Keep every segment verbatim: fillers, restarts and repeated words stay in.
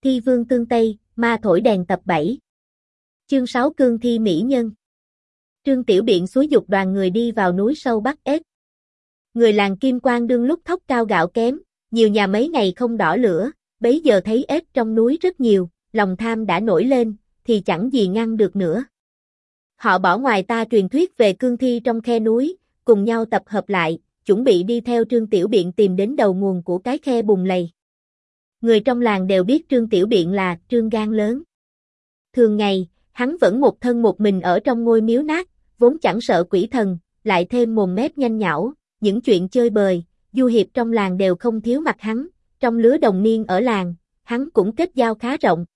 Thi vương tương Tây, ma thổi đèn tập bảy. Chương sáu Cương thi mỹ nhân. Trương Tiểu Biện xúi giục đoàn người đi vào núi sâu bắt ếch. Người làng Kim Quan đương lúc thóc cao gạo kém, nhiều nhà mấy ngày không đỏ lửa, bấy giờ thấy ếch trong núi rất nhiều, lòng tham đã nổi lên, thì chẳng gì ngăn được nữa. Họ bỏ ngoài ta truyền thuyết về cương thi trong khe núi, cùng nhau tập hợp lại, chuẩn bị đi theo Trương Tiểu Biện tìm đến đầu nguồn của cái khe bùn lầy. Người trong làng đều biết Trương Tiểu Biện là Trương gan lớn. Thường ngày, hắn vẫn một thân một mình ở trong ngôi miếu nát, vốn chẳng sợ quỷ thần, lại thêm mồm mép nhanh nhảu, những chuyện chơi bời, du hiệp trong làng đều không thiếu mặt hắn, trong lứa đồng niên ở làng, hắn cũng kết giao khá rộng.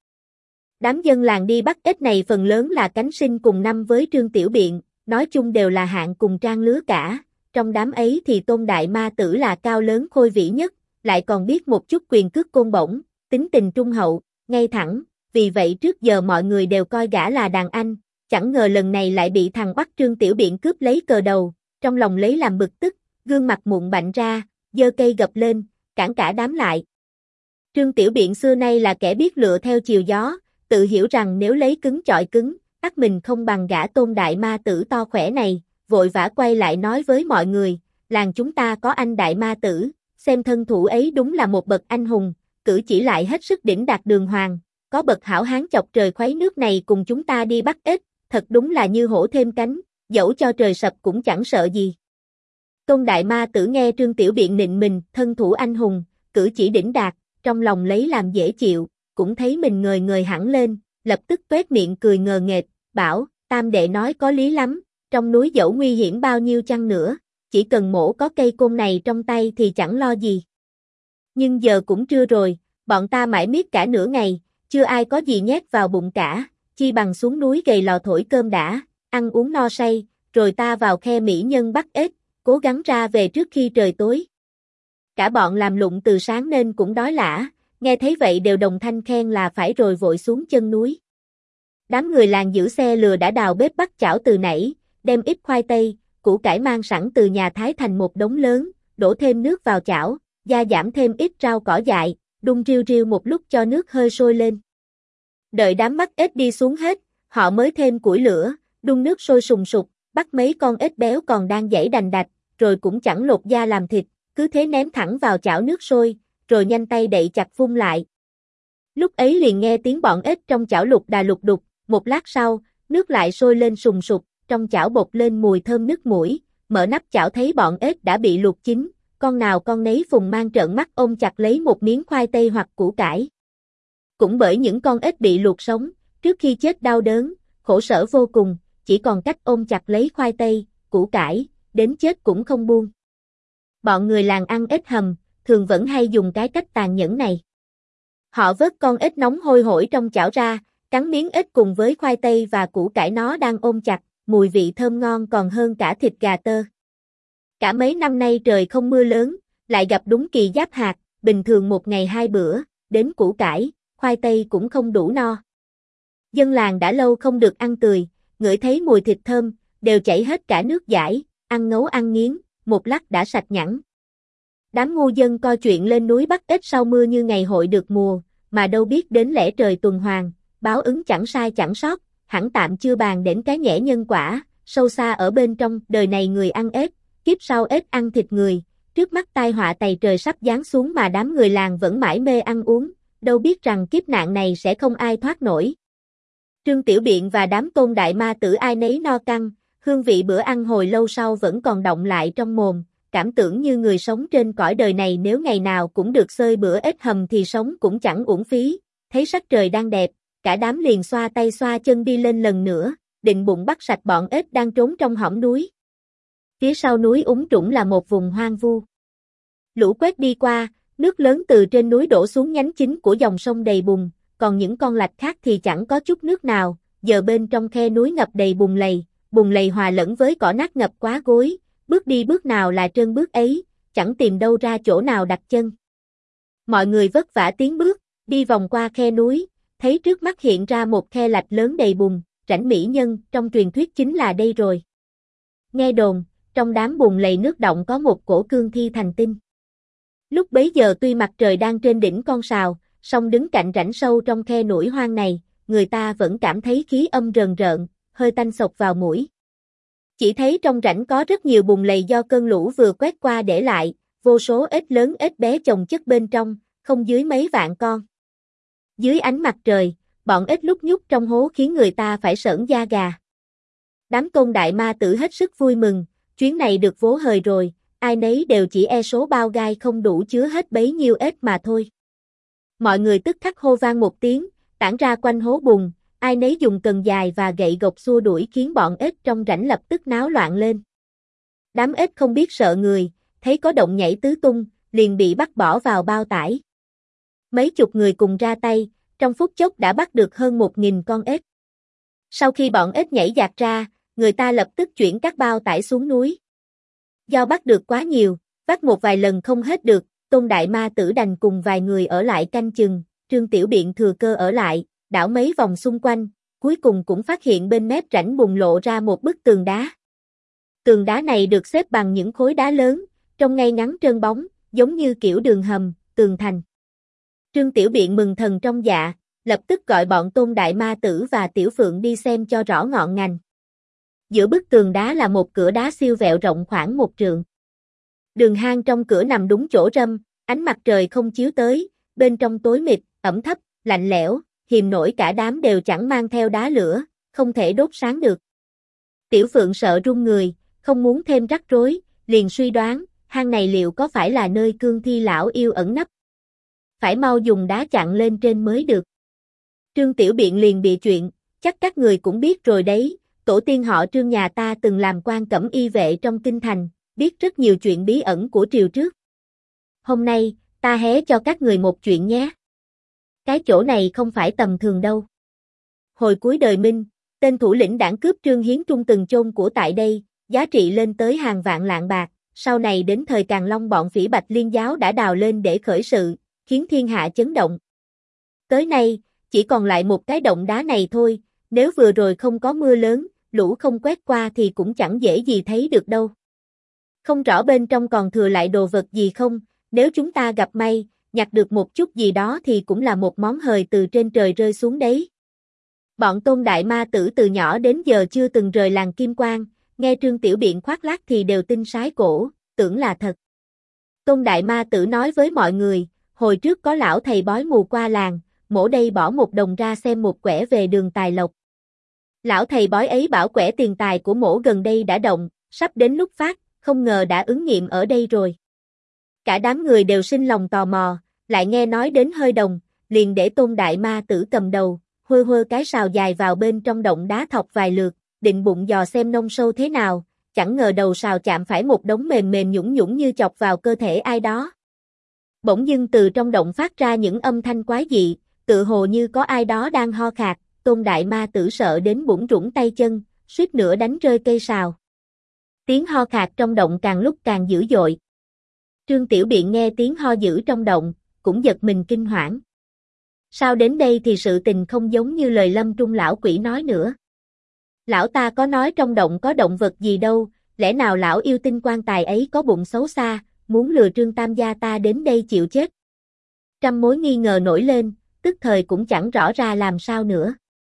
Đám dân làng đi bắt ếch này phần lớn là cánh sinh cùng năm với Trương Tiểu Biện, nói chung đều là hạng cùng trang lứa cả, trong đám ấy thì Tôn Đại Ma Tử là cao lớn khôi vĩ nhất, lại còn biết một chút quyền cước côn bổng, tính tình trung hậu, ngay thẳng, vì vậy trước giờ mọi người đều coi gã là đàn anh, chẳng ngờ lần này lại bị thằng oắt Trương Tiểu Biện cướp lấy cờ đầu, trong lòng lấy làm bực tức, gương mặt mụn bạnh ra, giơ cây gập lên, cản cả đám lại. Trương Tiểu Biện xưa nay là kẻ biết lựa theo chiều gió, tự hiểu rằng nếu lấy cứng chọi cứng, ắt mình không bằng gã Tôn Đại Ma Tử to khỏe này, vội vã quay lại nói với mọi người, làng chúng ta có anh Đại Ma Tử, xem thân thủ ấy đúng là một bậc anh hùng, cử chỉ lại hết sức đỉnh đạt đường hoàng, có bậc hảo hán chọc trời khuấy nước này cùng chúng ta đi bắt ếch, thật đúng là như hổ thêm cánh, dẫu cho trời sập cũng chẳng sợ gì. Tôn Đại Ma Tử nghe Trương Tiểu Biện nịnh mình, thân thủ anh hùng, cử chỉ đỉnh đạt, trong lòng lấy làm dễ chịu, cũng thấy mình ngời ngời hẳn lên, lập tức tuét miệng cười ngờ nghệch, bảo, tam đệ nói có lý lắm, trong núi dẫu nguy hiểm bao nhiêu chăng nữa, chỉ cần mổ có cây côn này trong tay thì chẳng lo gì. Nhưng giờ cũng trưa rồi, bọn ta mãi miết cả nửa ngày, chưa ai có gì nhét vào bụng cả, chi bằng xuống núi gầy lò thổi cơm đã, ăn uống no say, rồi ta vào khe mỹ nhân bắt ếch, cố gắng ra về trước khi trời tối. Cả bọn làm lụng từ sáng nên cũng đói lả, nghe thấy vậy đều đồng thanh khen là phải rồi vội xuống chân núi. Đám người làng giữ xe lừa đã đào bếp bắt chảo từ nãy, đem ít khoai tây, củ cải mang sẵn từ nhà thái thành một đống lớn, đổ thêm nước vào chảo, gia giảm thêm ít rau cỏ dại, đun riu riu một lúc cho nước hơi sôi lên. Đợi đám bắt ếch đi xuống hết, họ mới thêm củi lửa, đun nước sôi sùng sục, bắt mấy con ếch béo còn đang giãy đành đạch, rồi cũng chẳng lột da làm thịt, cứ thế ném thẳng vào chảo nước sôi, rồi nhanh tay đậy chặt vung lại. Lúc ấy liền nghe tiếng bọn ếch trong chảo lục đà lục đục, một lát sau, nước lại sôi lên sùng sục, trong chảo bột lên mùi thơm nước mũi, mở nắp chảo thấy bọn ếch đã bị luộc chín, con nào con nấy phùng mang trợn mắt ôm chặt lấy một miếng khoai tây hoặc củ cải. Cũng bởi những con ếch bị luộc sống, trước khi chết đau đớn, khổ sở vô cùng, chỉ còn cách ôm chặt lấy khoai tây, củ cải, đến chết cũng không buông. Bọn người làng ăn ếch hầm, thường vẫn hay dùng cái cách tàn nhẫn này. Họ vớt con ếch nóng hôi hổi trong chảo ra, cắn miếng ếch cùng với khoai tây và củ cải nó đang ôm chặt, mùi vị thơm ngon còn hơn cả thịt gà tơ. Cả mấy năm nay trời không mưa lớn, lại gặp đúng kỳ giáp hạt, bình thường một ngày hai bữa, đến củ cải, khoai tây cũng không đủ no. Dân làng đã lâu không được ăn tươi, ngửi thấy mùi thịt thơm, đều chảy hết cả nước dãi, ăn ngấu ăn nghiến, một lát đã sạch nhẵn. Đám ngu dân coi chuyện lên núi bắt ếch sau mưa như ngày hội được mùa, mà đâu biết đến lẽ trời tuần hoàn, báo ứng chẳng sai chẳng sót, hẳn tạm chưa bàn đến cái nhẽ nhân quả, sâu xa ở bên trong, đời này người ăn ếch, kiếp sau ếch ăn thịt người, trước mắt tai họa tày trời sắp giáng xuống mà đám người làng vẫn mãi mê ăn uống, đâu biết rằng kiếp nạn này sẽ không ai thoát nổi. Trương Tiểu Biện và đám Tôn Đại Ma Tử ai nấy no căng, hương vị bữa ăn hồi lâu sau vẫn còn đọng lại trong mồm, cảm tưởng như người sống trên cõi đời này nếu ngày nào cũng được xơi bữa ếch hầm thì sống cũng chẳng uổng phí, thấy sắc trời đang đẹp, cả đám liền xoa tay xoa chân đi lên lần nữa, định bụng bắt sạch bọn ếch đang trốn trong hõm núi. Phía sau núi Úng Trũng là một vùng hoang vu. Lũ quét đi qua, nước lớn từ trên núi đổ xuống nhánh chính của dòng sông đầy bùn, còn những con lạch khác thì chẳng có chút nước nào, giờ bên trong khe núi ngập đầy bùn lầy, bùn lầy hòa lẫn với cỏ nát ngập quá gối, bước đi bước nào là trơn bước ấy, chẳng tìm đâu ra chỗ nào đặt chân. Mọi người vất vả tiến bước, đi vòng qua khe núi, thấy trước mắt hiện ra một khe lạch lớn đầy bùn, rãnh mỹ nhân, trong truyền thuyết chính là đây rồi. Nghe đồn, trong đám bùn lầy nước động có một cổ cương thi thành tinh. Lúc bấy giờ tuy mặt trời đang trên đỉnh con sào, song đứng cạnh rãnh sâu trong khe nổi hoang này, người ta vẫn cảm thấy khí âm rờn rợn, hơi tanh xộc vào mũi. Chỉ thấy trong rãnh có rất nhiều bùn lầy do cơn lũ vừa quét qua để lại, vô số ếch lớn ếch bé chồng chất bên trong, không dưới mấy vạn con. Dưới ánh mặt trời, bọn ếch lúc nhúc trong hố khiến người ta phải sởn da gà. Đám Tôn Đại Ma Tử hết sức vui mừng, chuyến này được vố hời rồi, ai nấy đều chỉ e số bao gai không đủ chứa hết bấy nhiêu ếch mà thôi. Mọi người tức khắc hô vang một tiếng, tản ra quanh hố bùn, ai nấy dùng cần dài và gậy gộc xua đuổi khiến bọn ếch trong rãnh lập tức náo loạn lên. Đám ếch không biết sợ người, thấy có động nhảy tứ tung, liền bị bắt bỏ vào bao tải. Mấy chục người cùng ra tay, trong phút chốc đã bắt được hơn một nghìn con ếch. Sau khi bọn ếch nhảy dạt ra, người ta lập tức chuyển các bao tải xuống núi. Do bắt được quá nhiều, vác một vài lần không hết được, Tôn Đại Ma Tử đành cùng vài người ở lại canh chừng, Trương Tiểu Biện thừa cơ ở lại, đảo mấy vòng xung quanh, cuối cùng cũng phát hiện bên mép rãnh bùng lộ ra một bức tường đá. Tường đá này được xếp bằng những khối đá lớn, trông ngay ngắn trơn bóng, giống như kiểu đường hầm, tường thành. Trương Tiểu Biện mừng thần trong dạ, lập tức gọi bọn Tôn Đại Ma Tử và Tiểu Phượng đi xem cho rõ ngọn ngành. Giữa bức tường đá là một cửa đá siêu vẹo rộng khoảng một trượng. Đường hang trong cửa nằm đúng chỗ râm, ánh mặt trời không chiếu tới, bên trong tối mịt, ẩm thấp, lạnh lẽo, hiềm nổi cả đám đều chẳng mang theo đá lửa, không thể đốt sáng được. Tiểu Phượng sợ run người, không muốn thêm rắc rối, liền suy đoán, hang này liệu có phải là nơi cương thi lão yêu ẩn nấp? Phải mau dùng đá chặn lên trên mới được. Trương Tiểu Biện liền bị chuyện, chắc các người cũng biết rồi đấy, tổ tiên họ Trương nhà ta từng làm quan cẩm y vệ trong kinh thành, biết rất nhiều chuyện bí ẩn của triều trước. Hôm nay, ta hé cho các người một chuyện nhé. Cái chỗ này không phải tầm thường đâu. Hồi cuối đời Minh, tên thủ lĩnh đảng cướp Trương Hiến Trung từng chôn của tại đây, giá trị lên tới hàng vạn lạng bạc, sau này đến thời Càn Long bọn phỉ Bạch Liên giáo đã đào lên để khởi sự, khiến thiên hạ chấn động. Tới nay, chỉ còn lại một cái động đá này thôi, nếu vừa rồi không có mưa lớn, lũ không quét qua thì cũng chẳng dễ gì thấy được đâu. Không rõ bên trong còn thừa lại đồ vật gì không, nếu chúng ta gặp may, nhặt được một chút gì đó thì cũng là một món hời từ trên trời rơi xuống đấy. Bọn Tôn Đại Ma Tử từ nhỏ đến giờ chưa từng rời làng Kim Quang, nghe Trương Tiểu Biện khoác lác thì đều tin sái cổ, tưởng là thật. Tôn Đại Ma Tử nói với mọi người, hồi trước có lão thầy bói mù qua làng, mổ đây bỏ một đồng ra xem một quẻ về đường tài lộc. Lão thầy bói ấy bảo quẻ tiền tài của mổ gần đây đã động, sắp đến lúc phát, không ngờ đã ứng nghiệm ở đây rồi. Cả đám người đều sinh lòng tò mò, lại nghe nói đến hơi đồng, liền để Tôn Đại Ma Tử cầm đầu, huơ huơ cái sào dài vào bên trong động đá thọc vài lượt, định bụng dò xem nông sâu thế nào, chẳng ngờ đầu sào chạm phải một đống mềm mềm nhũng nhũng như chọc vào cơ thể ai đó. Bỗng dưng từ trong động phát ra những âm thanh quái dị, tự hồ như có ai đó đang ho khạc, Tôn Đại Ma Tử sợ đến bủn rủn tay chân, suýt nữa đánh rơi cây sào. Tiếng ho khạc trong động càng lúc càng dữ dội. Trương Tiểu Biện nghe tiếng ho dữ trong động, cũng giật mình kinh hoảng. Sao đến đây thì sự tình không giống như lời Lâm Trung lão quỷ nói nữa. Lão ta có nói trong động có động vật gì đâu, lẽ nào lão yêu tinh quan tài ấy có bụng xấu xa, muốn lừa Trương Tam gia ta đến đây chịu chết. Trăm mối nghi ngờ nổi lên, tức thời cũng chẳng rõ ra làm sao nữa.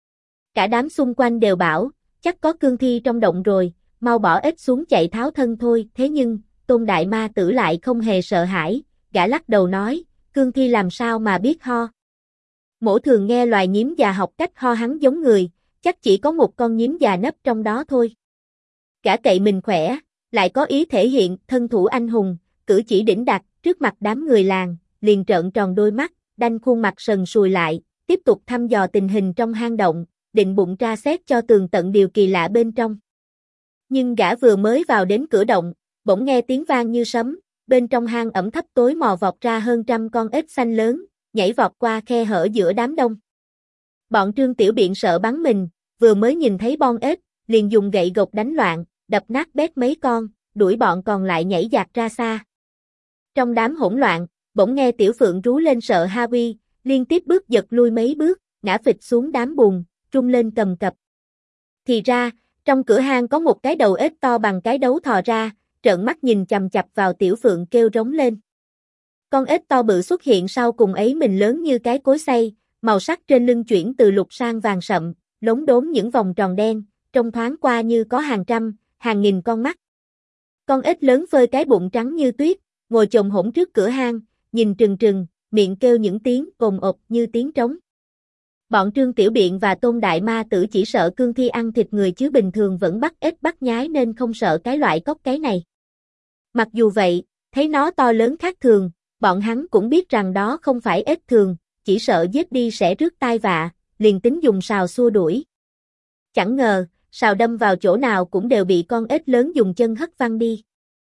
Cả đám xung quanh đều bảo, chắc có cương thi trong động rồi, mau bỏ ếch xuống chạy tháo thân thôi, thế nhưng, Tôn Đại Ma Tử lại không hề sợ hãi, gã lắc đầu nói, cương thi làm sao mà biết ho. Mổ thường nghe loài nhím già học cách ho hắn giống người, chắc chỉ có một con nhím già nấp trong đó thôi. Gã cậy mình khỏe, lại có ý thể hiện thân thủ anh hùng, cử chỉ đỉnh đạt trước mặt đám người làng, liền trợn tròn đôi mắt, đanh khuôn mặt sần sùi lại, tiếp tục thăm dò tình hình trong hang động, định bụng tra xét cho tường tận điều kỳ lạ bên trong. Nhưng gã vừa mới vào đến cửa động, bỗng nghe tiếng vang như sấm, bên trong hang ẩm thấp tối mò vọt ra hơn trăm con ếch xanh lớn, nhảy vọt qua khe hở giữa đám đông. Bọn Trương Tiểu Biện sợ bắn mình, vừa mới nhìn thấy bon ếch, liền dùng gậy gộc đánh loạn, đập nát bét mấy con, đuổi bọn còn lại nhảy dạt ra xa. Trong đám hỗn loạn, bỗng nghe Tiểu Phượng rú lên sợ ha uy, liên tiếp bước giật lui mấy bước, ngã phịch xuống đám bùn, rung lên cầm cập. Thì ra, trong cửa hang có một cái đầu ếch to bằng cái đấu thò ra, trợn mắt nhìn chằm chằm vào Tiểu Phượng kêu rống lên. Con ếch to bự xuất hiện sau cùng ấy mình lớn như cái cối xay, màu sắc trên lưng chuyển từ lục sang vàng sậm, lốm đốm những vòng tròn đen, trông thoáng qua như có hàng trăm, hàng nghìn con mắt. Con ếch lớn phơi cái bụng trắng như tuyết, ngồi chồm hổm trước cửa hang, nhìn trừng trừng, miệng kêu những tiếng ồm ộp như tiếng trống. Bọn Trương Tiểu Biện và Tôn Đại Ma Tử chỉ sợ cương thi ăn thịt người chứ bình thường vẫn bắt ếch bắt nhái nên không sợ cái loại cóc cái này. Mặc dù vậy, thấy nó to lớn khác thường, bọn hắn cũng biết rằng đó không phải ếch thường, chỉ sợ giết đi sẽ rước tai vạ, liền tính dùng sào xua đuổi. Chẳng ngờ, sào đâm vào chỗ nào cũng đều bị con ếch lớn dùng chân hất văng đi.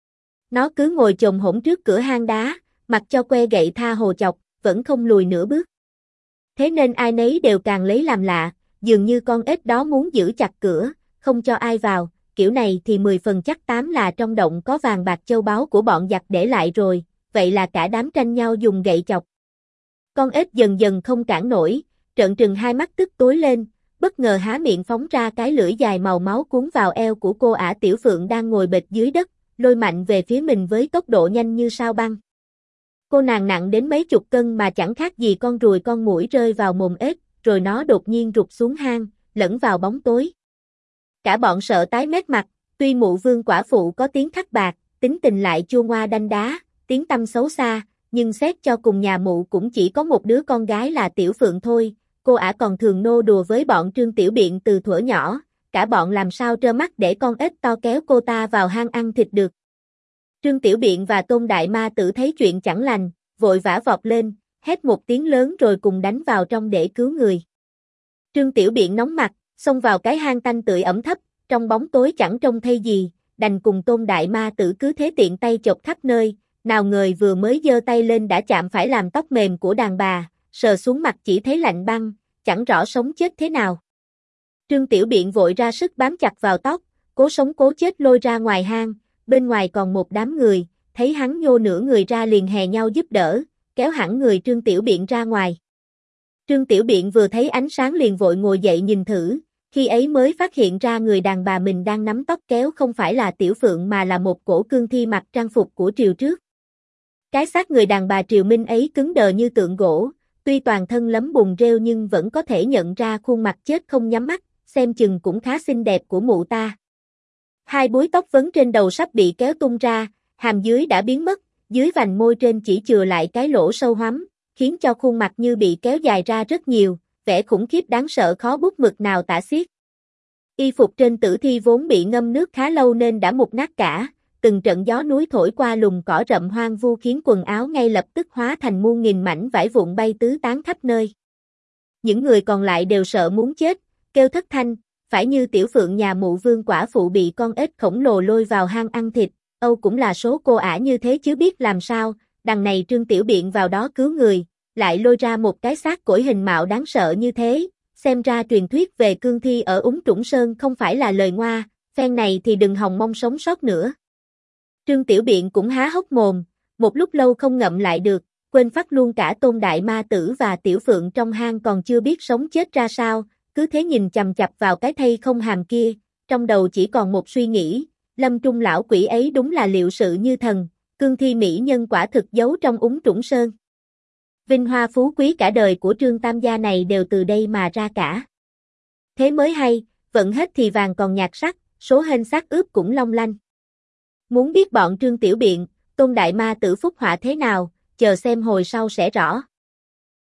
Nó cứ ngồi chồm hổm trước cửa hang đá, mặc cho que gậy tha hồ chọc, vẫn không lùi nửa bước. Thế nên ai nấy đều càng lấy làm lạ, dường như con ếch đó muốn giữ chặt cửa, không cho ai vào, kiểu này thì mười phần chắc tám là trong động có vàng bạc châu báu của bọn giặc để lại rồi, vậy là cả đám tranh nhau dùng gậy chọc. Con ếch dần dần không cản nổi, trợn trừng hai mắt tức tối lên, bất ngờ há miệng phóng ra cái lưỡi dài màu máu cuốn vào eo của cô ả Tiểu Phượng đang ngồi bệt dưới đất, lôi mạnh về phía mình với tốc độ nhanh như sao băng. Cô nàng nặng đến mấy chục cân mà chẳng khác gì con ruồi con muỗi rơi vào mồm ếch, rồi nó đột nhiên rụt xuống hang, lẫn vào bóng tối. Cả bọn sợ tái mét mặt, tuy mụ Vương quả phụ có tiếng khắc bạc, tính tình lại chua ngoa đanh đá, tiếng tăm xấu xa, nhưng xét cho cùng nhà mụ cũng chỉ có một đứa con gái là Tiểu Phượng thôi, cô ả còn thường nô đùa với bọn Trương Tiểu Biện từ thuở nhỏ, cả bọn làm sao trơ mắt để con ếch to kéo cô ta vào hang ăn thịt được. Trương Tiểu Biện và Tôn Đại Ma Tử thấy chuyện chẳng lành, vội vã vọt lên, hét một tiếng lớn rồi cùng đánh vào trong để cứu người. Trương Tiểu Biện nóng mặt, xông vào cái hang tanh tưởi ẩm thấp, trong bóng tối chẳng trông thấy gì, đành cùng Tôn Đại Ma Tử cứ thế tiện tay chộp khắp nơi, nào ngờ vừa mới giơ tay lên đã chạm phải làm tóc mềm của đàn bà, sờ xuống mặt chỉ thấy lạnh băng, chẳng rõ sống chết thế nào. Trương Tiểu Biện vội ra sức bám chặt vào tóc, cố sống cố chết lôi ra ngoài hang, bên ngoài còn một đám người, thấy hắn nhô nửa người ra liền hè nhau giúp đỡ, kéo hẳn người Trương Tiểu Biện ra ngoài. Trương Tiểu Biện vừa thấy ánh sáng liền vội ngồi dậy nhìn thử, khi ấy mới phát hiện ra người đàn bà mình đang nắm tóc kéo không phải là Tiểu Phượng mà là một cổ cương thi mặc trang phục của triều trước. Cái xác người đàn bà triều Minh ấy cứng đờ như tượng gỗ, tuy toàn thân lấm bùn rêu nhưng vẫn có thể nhận ra khuôn mặt chết không nhắm mắt, xem chừng cũng khá xinh đẹp của mụ ta. Hai búi tóc vấn trên đầu sắp bị kéo tung ra, hàm dưới đã biến mất, dưới vành môi trên chỉ chừa lại cái lỗ sâu hoắm, khiến cho khuôn mặt như bị kéo dài ra rất nhiều, vẻ khủng khiếp đáng sợ khó bút mực nào tả xiết. Y phục trên tử thi vốn bị ngâm nước khá lâu nên đã mục nát cả, từng trận gió núi thổi qua lùm cỏ rậm hoang vu khiến quần áo ngay lập tức hóa thành muôn nghìn mảnh vải vụn bay tứ tán khắp nơi. Những người còn lại đều sợ muốn chết, kêu thất thanh, phải như Tiểu Phượng nhà mụ Vương quả phụ bị con ếch khổng lồ lôi vào hang ăn thịt, âu cũng là số cô ả như thế chứ biết làm sao, đằng này Trương Tiểu Biện vào đó cứu người, lại lôi ra một cái xác cỗi hình mạo đáng sợ như thế, xem ra truyền thuyết về cương thi ở Úng Trũng Sơn không phải là lời ngoa, phen này thì đừng hòng mong sống sót nữa. Trương Tiểu Biện cũng há hốc mồm, một lúc lâu không ngậm lại được, quên phát luôn cả Tôn Đại Ma Tử và Tiểu Phượng trong hang còn chưa biết sống chết ra sao, cứ thế nhìn chằm chằm vào cái thây không hàm kia, trong đầu chỉ còn một suy nghĩ, Lâm Trung lão quỷ ấy đúng là liệu sự như thần, cương thi mỹ nhân quả thực giấu trong Úng Trũng Sơn. Vinh hoa phú quý cả đời của Trương Tam gia này đều từ đây mà ra cả. Thế mới hay, vận hết thì vàng còn nhạt sắc, số hên xác ướp cũng long lanh. Muốn biết bọn Trương Tiểu Biện, Tôn Đại Ma Tử phúc họa thế nào, chờ xem hồi sau sẽ rõ.